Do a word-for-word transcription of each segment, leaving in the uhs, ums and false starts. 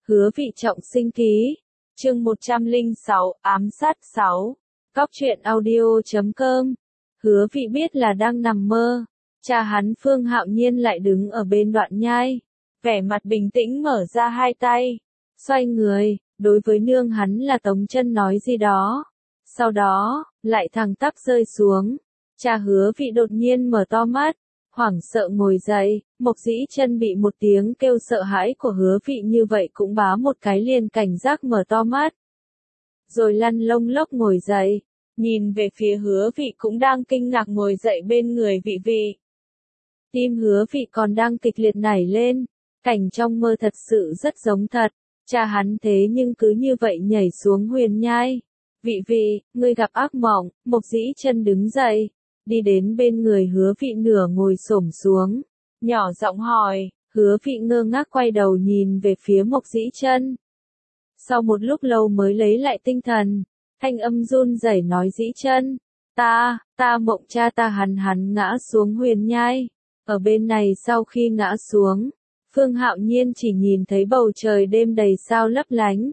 Hứa Vị trọng sinh ký. Chương một trăm lẻ sáu, ám sát sáu. Cóc truyện audio chấm com. Hứa Vị biết là đang nằm mơ. Cha hắn Phương Hạo Nhiên lại đứng ở bên đoạn nhai. Vẻ mặt bình tĩnh mở ra hai tay. Xoay người, đối với nương hắn là Tống Chân nói gì đó. Sau đó, lại thẳng tắp rơi xuống. Cha Hứa Vị đột nhiên mở to mắt. Hoảng sợ ngồi dậy, Mộc Dĩ Chân bị một tiếng kêu sợ hãi của Hứa Vị như vậy cũng bá một cái liền cảnh giác mở to mắt. Rồi lăn lông lốc ngồi dậy, nhìn về phía Hứa Vị cũng đang kinh ngạc ngồi dậy bên người Vị Vị. Tim Hứa Vị còn đang kịch liệt nảy lên, cảnh trong mơ thật sự rất giống thật, cha hắn thế nhưng cứ như vậy nhảy xuống huyền nhai. Vị Vị, ngươi gặp ác mộng. Mộc Dĩ Chân đứng dậy, đi đến bên người Hứa Vị nửa ngồi xổm xuống, nhỏ giọng hỏi. Hứa Vị ngơ ngác quay đầu nhìn về phía Mộc Dĩ Chân. Sau một lúc lâu mới lấy lại tinh thần, thanh âm run rẩy nói: Dĩ Chân, ta, ta mộng cha ta hắn hắn ngã xuống huyền nhai. Ở bên này sau khi ngã xuống, Phương Hạo Nhiên chỉ nhìn thấy bầu trời đêm đầy sao lấp lánh.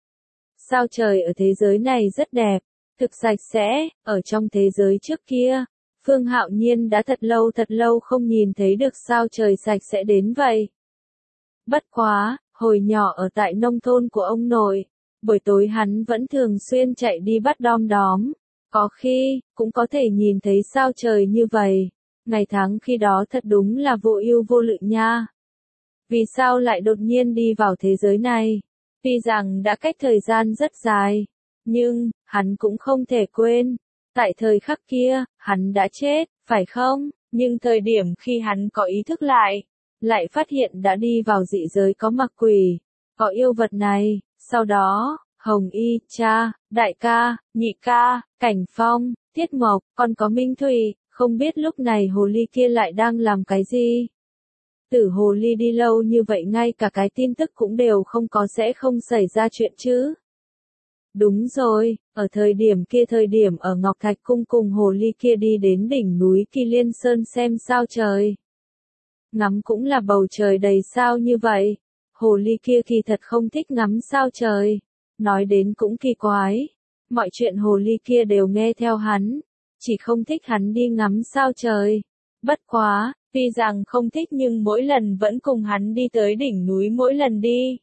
Sao trời ở thế giới này rất đẹp, thực sạch sẽ, ở trong thế giới trước kia, Phương Hạo Nhiên đã thật lâu thật lâu không nhìn thấy được sao trời sạch sẽ đến vậy. Bất quá, hồi nhỏ ở tại nông thôn của ông nội, buổi tối hắn vẫn thường xuyên chạy đi bắt đom đóm, có khi, cũng có thể nhìn thấy sao trời như vậy. Ngày tháng khi đó thật đúng là vô ưu vô lự nha. Vì sao lại đột nhiên đi vào thế giới này? Tuy rằng đã cách thời gian rất dài, nhưng, hắn cũng không thể quên. Tại thời khắc kia, hắn đã chết, phải không? Nhưng thời điểm khi hắn có ý thức lại, lại phát hiện đã đi vào dị giới có ma quỷ, có yêu vật này. Sau đó, Hồng Y, cha, đại ca, nhị ca, Cảnh Phong, Thiết Mộc, còn có Minh Thủy, không biết lúc này hồ ly kia lại đang làm cái gì. Tử hồ ly đi lâu như vậy ngay cả cái tin tức cũng đều không có, sẽ không xảy ra chuyện chứ. Đúng rồi, ở thời điểm kia thời điểm ở Ngọc Thạch Cung cùng hồ ly kia đi đến đỉnh núi Kỳ Liên Sơn xem sao trời. Ngắm cũng là bầu trời đầy sao như vậy. Hồ ly kia kỳ thật không thích ngắm sao trời. Nói đến cũng kỳ quái. Mọi chuyện hồ ly kia đều nghe theo hắn. Chỉ không thích hắn đi ngắm sao trời. Bất quá, tuy rằng không thích nhưng mỗi lần vẫn cùng hắn đi tới đỉnh núi mỗi lần đi.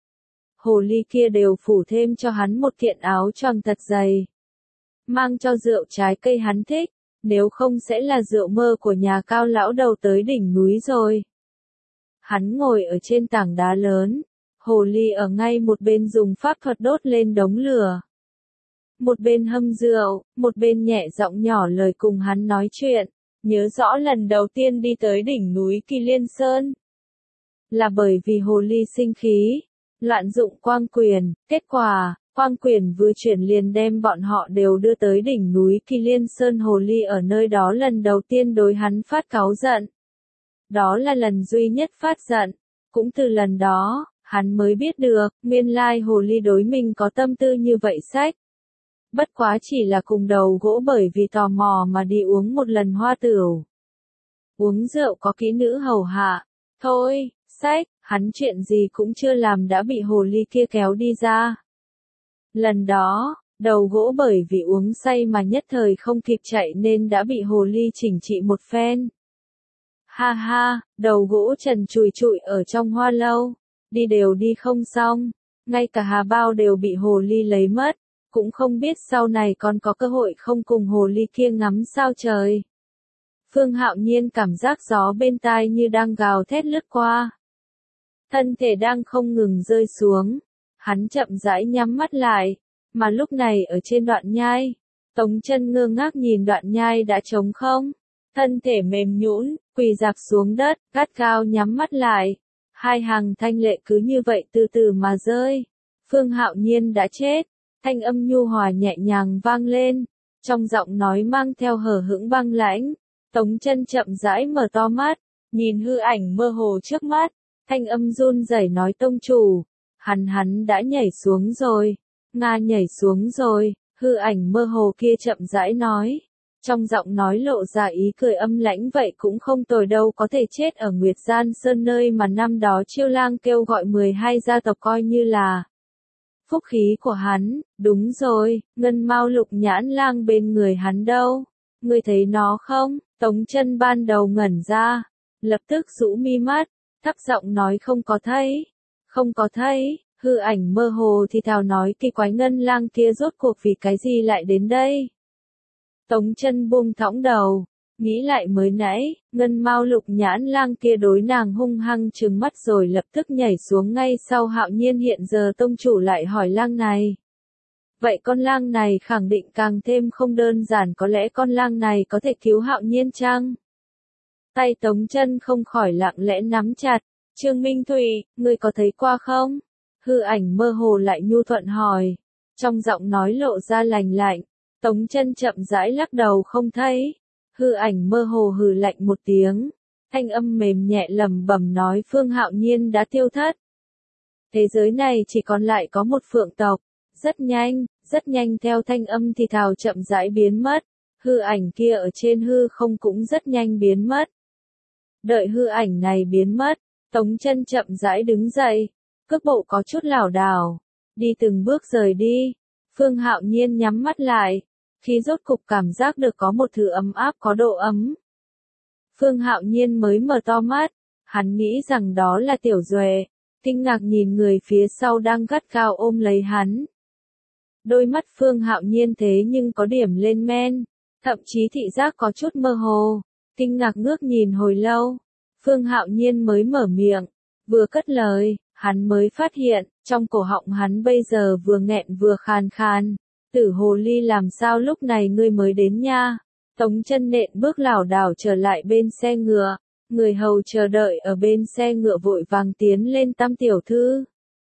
Hồ ly kia đều phủ thêm cho hắn một kiện áo choàng thật dày. Mang cho rượu trái cây hắn thích, nếu không sẽ là rượu mơ của nhà cao lão đầu tới đỉnh núi rồi. Hắn ngồi ở trên tảng đá lớn, hồ ly ở ngay một bên dùng pháp thuật đốt lên đống lửa. Một bên hâm rượu, một bên nhẹ giọng nhỏ lời cùng hắn nói chuyện, nhớ rõ lần đầu tiên đi tới đỉnh núi Kỳ Liên Sơn. Là bởi vì hồ ly sinh khí, loạn dụng quang quyền, kết quả, quang quyền vừa chuyển liền đem bọn họ đều đưa tới đỉnh núi Kỳ Liên Sơn. Hồ ly ở nơi đó lần đầu tiên đối hắn phát cáu giận. Đó là lần duy nhất phát giận, cũng từ lần đó, hắn mới biết được, nguyên lai hồ ly đối mình có tâm tư như vậy sách. Bất quá chỉ là cùng đầu gỗ bởi vì tò mò mà đi uống một lần hoa tửu. Uống rượu có kỹ nữ hầu hạ, thôi, sách, hắn chuyện gì cũng chưa làm đã bị hồ ly kia kéo đi ra. Lần đó, đầu gỗ bởi vì uống say mà nhất thời không kịp chạy nên đã bị hồ ly chỉnh trị một phen. Ha ha, đầu gỗ trần trùi trụi ở trong hoa lâu, đi đều đi không xong, ngay cả hà bao đều bị hồ ly lấy mất, cũng không biết sau này còn có cơ hội không cùng hồ ly kia ngắm sao trời. Phương Hạo Nhiên cảm giác gió bên tai như đang gào thét lướt qua. Thân thể đang không ngừng rơi xuống, hắn chậm rãi nhắm mắt lại, mà lúc này ở trên đoạn nhai, Tống Chân ngơ ngác nhìn đoạn nhai đã trống không, thân thể mềm nhũn, quỳ dạp xuống đất, gắt gao nhắm mắt lại, hai hàng thanh lệ cứ như vậy từ từ mà rơi. Phương Hạo Nhiên đã chết, thanh âm nhu hòa nhẹ nhàng vang lên, trong giọng nói mang theo hờ hững băng lãnh. Tống Chân chậm rãi mở to mắt, nhìn hư ảnh mơ hồ trước mắt. Thanh âm run rẩy nói: tông chủ, hắn hắn đã nhảy xuống rồi, Nga nhảy xuống rồi. Hư ảnh mơ hồ kia chậm rãi nói, Trong giọng nói lộ ra ý cười âm lãnh, vậy cũng không tồi đâu, có thể chết ở Nguyệt Gian Sơn nơi mà năm đó Chiêu Lang kêu gọi mười hai gia tộc coi như là phúc khí của hắn. Đúng rồi, ngân mao lục nhãn lang bên người hắn đâu? Ngươi thấy nó không? Tống Chân ban đầu ngẩn ra, lập tức rũ mi mắt, thấp giọng nói không có thấy. Không có thấy. Hư ảnh mơ hồ thì thào nói kỳ quái, ngân lang kia rốt cuộc vì cái gì lại đến đây? Tống Chân buông thõng đầu, nghĩ lại mới nãy, ngân mao lục nhãn lang kia đối nàng hung hăng trừng mắt rồi lập tức nhảy xuống ngay sau Hạo Nhiên, hiện giờ tông chủ lại hỏi lang này. Vậy con lang này khẳng định càng thêm không đơn giản, có lẽ con lang này có thể cứu Hạo Nhiên chăng? Tay Tống Chân không khỏi lặng lẽ nắm chặt. Trương Minh Thụy, ngươi có thấy qua không? Hư ảnh mơ hồ lại nhu thuận hỏi, trong giọng nói lộ ra lành lạnh. Tống Chân chậm rãi lắc đầu không thấy. Hư ảnh mơ hồ hừ lạnh một tiếng, thanh âm mềm nhẹ lẩm bẩm nói Phương Hạo Nhiên đã tiêu thất. Thế giới này chỉ còn lại có một phượng tộc. Rất nhanh, rất nhanh theo thanh âm thì thào chậm rãi biến mất. Hư ảnh kia ở trên hư không cũng rất nhanh biến mất. Đợi hư ảnh này biến mất, Tống Chân chậm rãi đứng dậy, cước bộ có chút lảo đảo, đi từng bước rời đi. Phương Hạo Nhiên nhắm mắt lại, khi rốt cục cảm giác được có một thứ ấm áp có độ ấm. Phương Hạo Nhiên mới mở to mắt, hắn nghĩ rằng đó là Tiểu Duệ, kinh ngạc nhìn người phía sau đang gắt gao ôm lấy hắn. Đôi mắt Phương Hạo Nhiên thế nhưng có điểm lên men, thậm chí thị giác có chút mơ hồ, kinh ngạc ngước nhìn hồi lâu. Phương Hạo Nhiên mới mở miệng, vừa cất lời, hắn mới phát hiện, trong cổ họng hắn bây giờ vừa nghẹn vừa khàn khàn. Tử hồ ly, làm sao lúc này ngươi mới đến nha? Tống Chân nện bước lảo đảo trở lại bên xe ngựa, người hầu chờ đợi ở bên xe ngựa vội vàng tiến lên, Tam tiểu thư.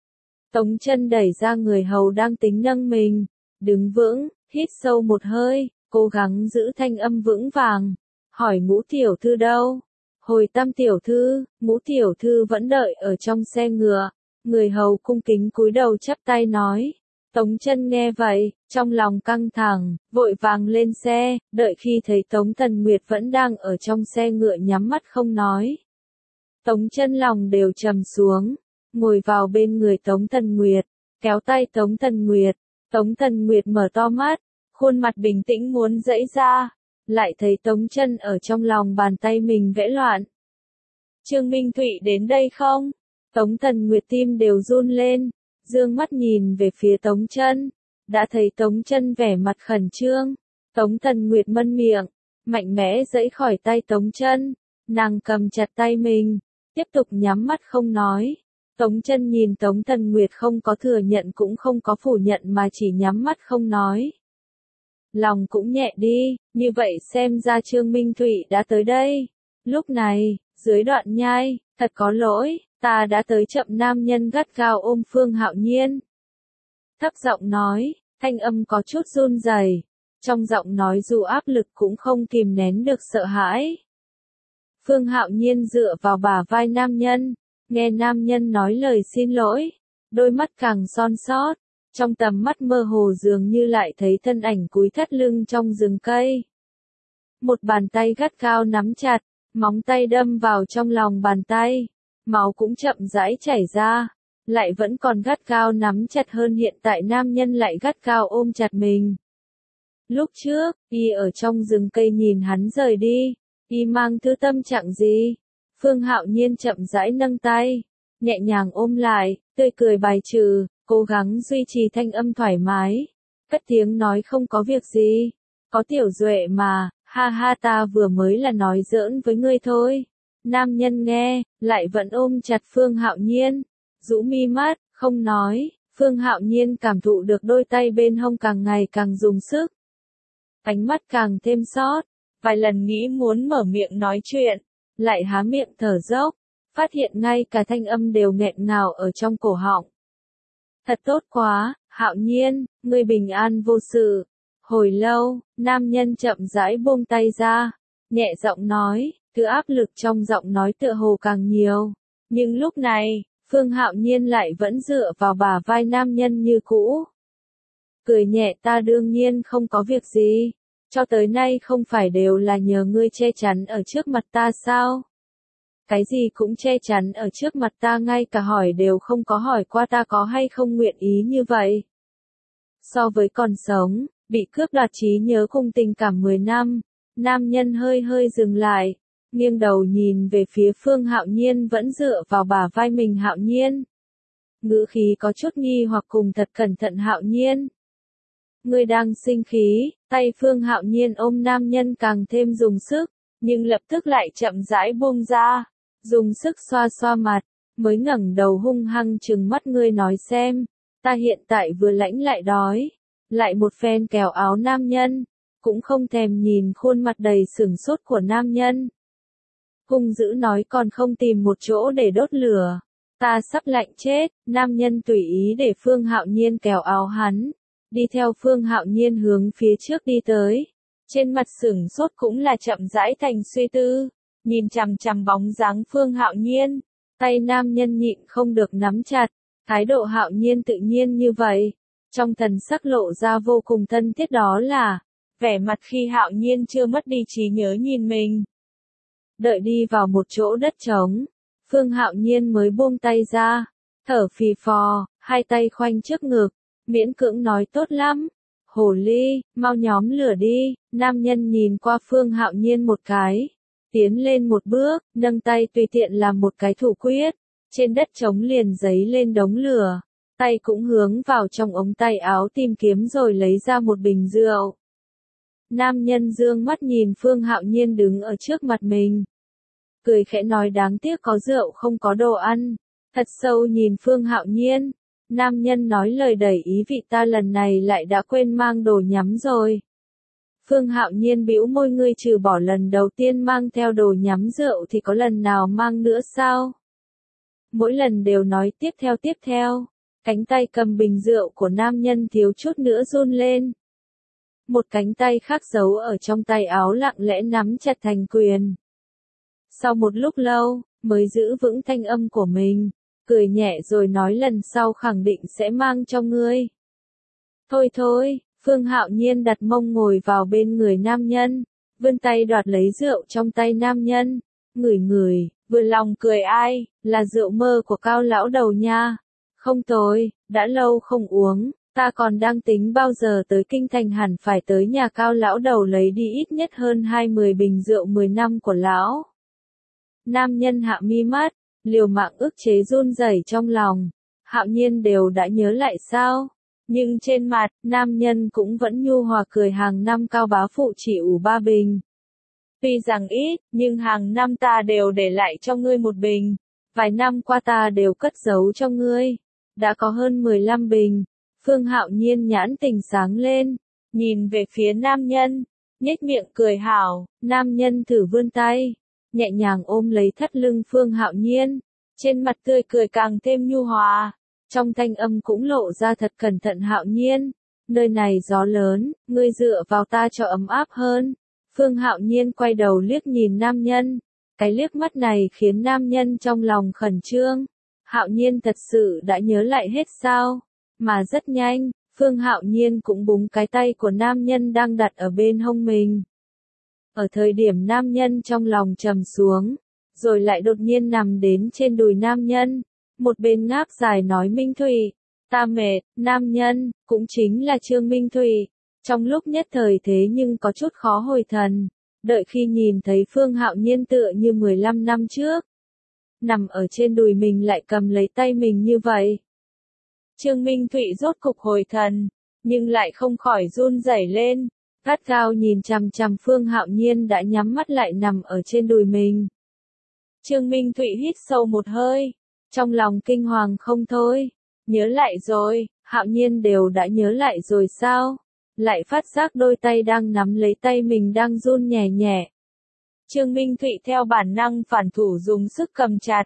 Tống Chân đẩy ra người hầu đang tính nâng mình, đứng vững, hít sâu một hơi, cố gắng giữ thanh âm vững vàng, hỏi Ngũ tiểu thư đâu? Hồi Tam tiểu thư. Ngũ tiểu thư vẫn đợi ở trong xe ngựa. Người hầu cung kính cúi đầu chắp tay nói. Tống Chân nghe vậy, trong lòng căng thẳng, vội vàng lên xe, đợi khi thấy Tống Tần Nguyệt vẫn đang ở trong xe ngựa nhắm mắt không nói. Tống Chân lòng đều trầm xuống, ngồi vào bên người Tống Tần Nguyệt, kéo tay Tống Tần Nguyệt. Tống Tần Nguyệt mở to mắt, khuôn mặt bình tĩnh muốn giãy ra, lại thấy Tống Chân ở trong lòng bàn tay mình vẽ loạn. Trương Minh Thụy đến đây không? Tống Tần Nguyệt tim đều run lên, dương mắt nhìn về phía Tống Chân, đã thấy Tống Chân vẻ mặt khẩn trương. Tống Tần Nguyệt mân miệng, mạnh mẽ giãy khỏi tay Tống Chân, nàng cầm chặt tay mình, tiếp tục nhắm mắt không nói. Tống Chân nhìn Tống Tần Nguyệt không có thừa nhận cũng không có phủ nhận mà chỉ nhắm mắt không nói. Lòng cũng nhẹ đi, như vậy xem ra Trương Minh Thụy đã tới đây. Lúc này, dưới đoạn nhai, thật có lỗi, ta đã tới chậm. Nam nhân gắt gao ôm Phương Hạo Nhiên, thấp giọng nói, thanh âm có chút run rẩy, trong giọng nói dù áp lực cũng không kìm nén được sợ hãi. Phương Hạo Nhiên dựa vào bả vai nam nhân, nghe nam nhân nói lời xin lỗi, đôi mắt càng son sót, trong tầm mắt mơ hồ dường như lại thấy thân ảnh cúi thắt lưng trong rừng cây. Một bàn tay gắt gao nắm chặt, móng tay đâm vào trong lòng bàn tay, máu cũng chậm rãi chảy ra, lại vẫn còn gắt gao nắm chặt hơn. Hiện tại nam nhân lại gắt gao ôm chặt mình. Lúc trước, y ở trong rừng cây nhìn hắn rời đi, y mang thứ tâm trạng gì? Phương Hạo Nhiên chậm rãi nâng tay, nhẹ nhàng ôm lại, tươi cười bài trừ, cố gắng duy trì thanh âm thoải mái, cất tiếng nói không có việc gì, có Tiểu Duệ mà, ha ha, ta vừa mới là nói giỡn với ngươi thôi. Nam nhân nghe, lại vẫn ôm chặt Phương Hạo Nhiên, rũ mi mắt, không nói. Phương Hạo Nhiên cảm thụ được đôi tay bên hông càng ngày càng dùng sức, ánh mắt càng thêm xót, vài lần nghĩ muốn mở miệng nói chuyện, lại há miệng thở dốc, phát hiện ngay cả thanh âm đều nghẹn ngào ở trong cổ họng. Thật tốt quá, Hạo Nhiên, ngươi bình an vô sự. Hồi lâu, nam nhân chậm rãi buông tay ra, nhẹ giọng nói, thứ áp lực trong giọng nói tựa hồ càng nhiều. Nhưng lúc này, Phương Hạo Nhiên lại vẫn dựa vào bả vai nam nhân như cũ. Cười nhẹ, ta đương nhiên không có việc gì. cho tới nay không phải đều là nhờ ngươi che chắn ở trước mặt ta sao? Cái gì cũng che chắn ở trước mặt ta, ngay cả hỏi đều không có hỏi qua ta có hay không nguyện ý như vậy. So với còn sống, bị cướp đoạt trí nhớ cùng tình cảm mười năm, nam nhân hơi hơi dừng lại, nghiêng đầu nhìn về phía Phương Hạo Nhiên vẫn dựa vào bả vai mình. Hạo Nhiên. Ngữ khí có chút nghi hoặc cùng thật cẩn thận. Hạo Nhiên. Ngươi đang sinh khí, tay Phương Hạo Nhiên ôm nam nhân càng thêm dùng sức, nhưng lập tức lại chậm rãi buông ra, dùng sức xoa xoa mặt, mới ngẩng đầu hung hăng trừng mắt. Ngươi nói xem, ta hiện tại vừa lãnh lại đói, lại một phen kéo áo nam nhân, cũng không thèm nhìn khuôn mặt đầy sửng sốt của nam nhân. Hung dữ nói còn không tìm một chỗ để đốt lửa, ta sắp lạnh chết. Nam nhân tùy ý để Phương Hạo Nhiên kéo áo hắn, đi theo Phương Hạo Nhiên hướng phía trước đi tới, trên mặt sửng sốt cũng là chậm rãi thành suy tư, nhìn chằm chằm bóng dáng Phương Hạo Nhiên, tay nam nhân nhịn không được nắm chặt, thái độ Hạo Nhiên tự nhiên như vậy, trong thần sắc lộ ra vô cùng thân thiết, đó là vẻ mặt khi Hạo Nhiên chưa mất đi trí nhớ nhìn mình. Đợi đi vào một chỗ đất trống, Phương Hạo Nhiên mới buông tay ra, thở phì phò, hai tay khoanh trước ngực, miễn cưỡng nói tốt lắm. Hồ ly, mau nhóm lửa đi. Nam nhân nhìn qua Phương Hạo Nhiên một cái, tiến lên một bước, nâng tay tùy tiện làm một cái thủ quyết, trên đất trống liền giấy lên đống lửa, tay cũng hướng vào trong ống tay áo tìm kiếm rồi lấy ra một bình rượu. Nam nhân dương mắt nhìn Phương Hạo Nhiên đứng ở trước mặt mình, cười khẽ nói đáng tiếc có rượu không có đồ ăn. Thật sâu nhìn Phương Hạo Nhiên, nam nhân nói lời đầy ý vị, ta lần này lại đã quên mang đồ nhắm rồi. Phương Hạo Nhiên bĩu môi, ngươi trừ bỏ lần đầu tiên mang theo đồ nhắm rượu thì có lần nào mang nữa sao? Mỗi lần đều nói tiếp theo tiếp theo, cánh tay cầm bình rượu của nam nhân thiếu chút nữa run lên. Một cánh tay khác giấu ở trong tay áo lặng lẽ nắm chặt thành quyền. Sau một lúc lâu, mới giữ vững thanh âm của mình, cười nhẹ rồi nói lần sau khẳng định sẽ mang cho ngươi. Thôi thôi, Phương Hạo Nhiên đặt mông ngồi vào bên người nam nhân, vươn tay đoạt lấy rượu trong tay nam nhân, ngửi ngửi, vừa lòng cười ai, là rượu mơ của Cao lão đầu nha. Không tồi, đã lâu không uống, ta còn đang tính bao giờ tới kinh thành hẳn phải tới nhà Cao lão đầu lấy đi ít nhất hơn hai mươi bình rượu mười năm của lão. Nam nhân hạ mi mắt, liều mạng ức chế run rẩy trong lòng. Hạo Nhiên đều đã nhớ lại sao? Nhưng trên mặt, nam nhân cũng vẫn nhu hòa cười, hàng năm Cao bá phụ chỉ ủ ba bình. Tuy rằng ít, nhưng hàng năm ta đều để lại cho ngươi một bình. Vài năm qua ta đều cất giấu cho ngươi. Đã có hơn mười lăm bình. Phương Hạo Nhiên nhãn tình sáng lên, nhìn về phía nam nhân, nhếch miệng cười hảo. Nam nhân thử vươn tay, nhẹ nhàng ôm lấy thắt lưng Phương Hạo Nhiên, trên mặt tươi cười càng thêm nhu hòa, trong thanh âm cũng lộ ra thật cẩn thận. Hạo Nhiên, nơi này gió lớn, ngươi dựa vào ta cho ấm áp hơn. Phương Hạo Nhiên quay đầu liếc nhìn nam nhân, cái liếc mắt này khiến nam nhân trong lòng khẩn trương. Hạo Nhiên thật sự đã nhớ lại hết sao? Mà rất nhanh, Phương Hạo Nhiên cũng búng cái tay của nam nhân đang đặt ở bên hông mình. Ở thời điểm nam nhân trong lòng trầm xuống, rồi lại đột nhiên nằm đến trên đùi nam nhân, một bên ngáp dài nói Minh Thủy, ta mệt. Nam nhân, cũng chính là Trương Minh Thủy, trong lúc nhất thời thế nhưng có chút khó hồi thần, đợi khi nhìn thấy Phương Hạo Nhiên tựa như mười lăm năm trước, nằm ở trên đùi mình lại cầm lấy tay mình như vậy. Trương Minh Thụy rốt cục hồi thần, nhưng lại không khỏi run rẩy lên, gắt gao nhìn chằm chằm Phương Hạo Nhiên đã nhắm mắt lại nằm ở trên đùi mình. Trương Minh Thụy hít sâu một hơi, trong lòng kinh hoàng không thôi, nhớ lại rồi, Hạo Nhiên đều đã nhớ lại rồi sao? Lại phát giác đôi tay đang nắm lấy tay mình đang run nhẹ nhẹ. Trương Minh Thụy theo bản năng phản thủ dùng sức cầm chặt.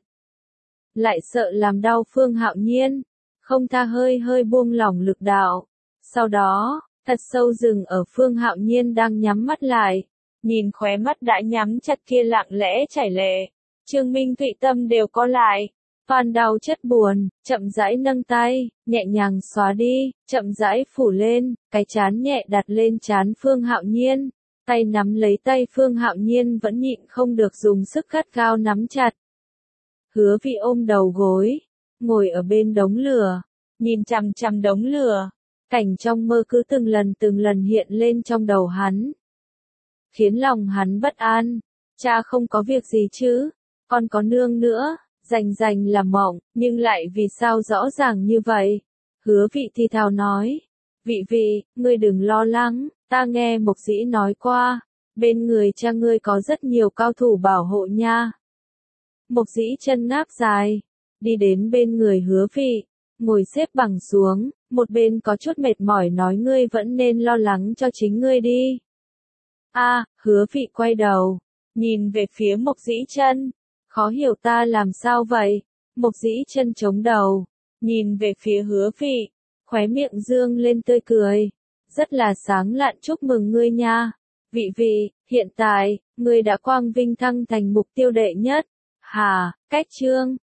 Lại sợ làm đau Phương Hạo Nhiên, không tha hơi hơi buông lỏng lực đạo. Sau đó, thật sâu dừng ở Phương Hạo Nhiên đang nhắm mắt lại, nhìn khóe mắt đã nhắm chặt kia lặng lẽ chảy lệ. Trương Minh Thụy tâm đều co lại, Phan đau chất buồn, chậm rãi nâng tay, nhẹ nhàng xóa đi, chậm rãi phủ lên, cái chán nhẹ đặt lên chán Phương Hạo Nhiên. Tay nắm lấy tay Phương Hạo Nhiên vẫn nhịn không được dùng sức gắt gao nắm chặt. Hứa Vị ôm đầu gối, ngồi ở bên đống lửa, nhìn chằm chằm đống lửa. Cảnh trong mơ cứ từng lần từng lần hiện lên trong đầu hắn. Khiến lòng hắn bất an. Cha không có việc gì chứ, còn có nương nữa, rành rành là mộng, nhưng lại vì sao rõ ràng như vậy? Hứa Vị thì thào nói. Vị Vị, ngươi đừng lo lắng, ta nghe Mộc Dĩ nói qua, bên người cha ngươi có rất nhiều cao thủ bảo hộ nha. Mộc Dĩ chân ngáp dài, đi đến bên người Hứa Vị, ngồi xếp bằng xuống, một bên có chút mệt mỏi nói ngươi vẫn nên lo lắng cho chính ngươi đi. A, à, Hứa Vị quay đầu, nhìn về phía Mộc Dĩ Chân, khó hiểu ta làm sao vậy? Mộc Dĩ Chân chống đầu, nhìn về phía Hứa Vị, khóe miệng dương lên tươi cười, rất là sáng lạn, chúc mừng ngươi nha. Vị Vị, hiện tại, ngươi đã quang vinh thăng thành mục tiêu đệ nhất. Hà, cách chương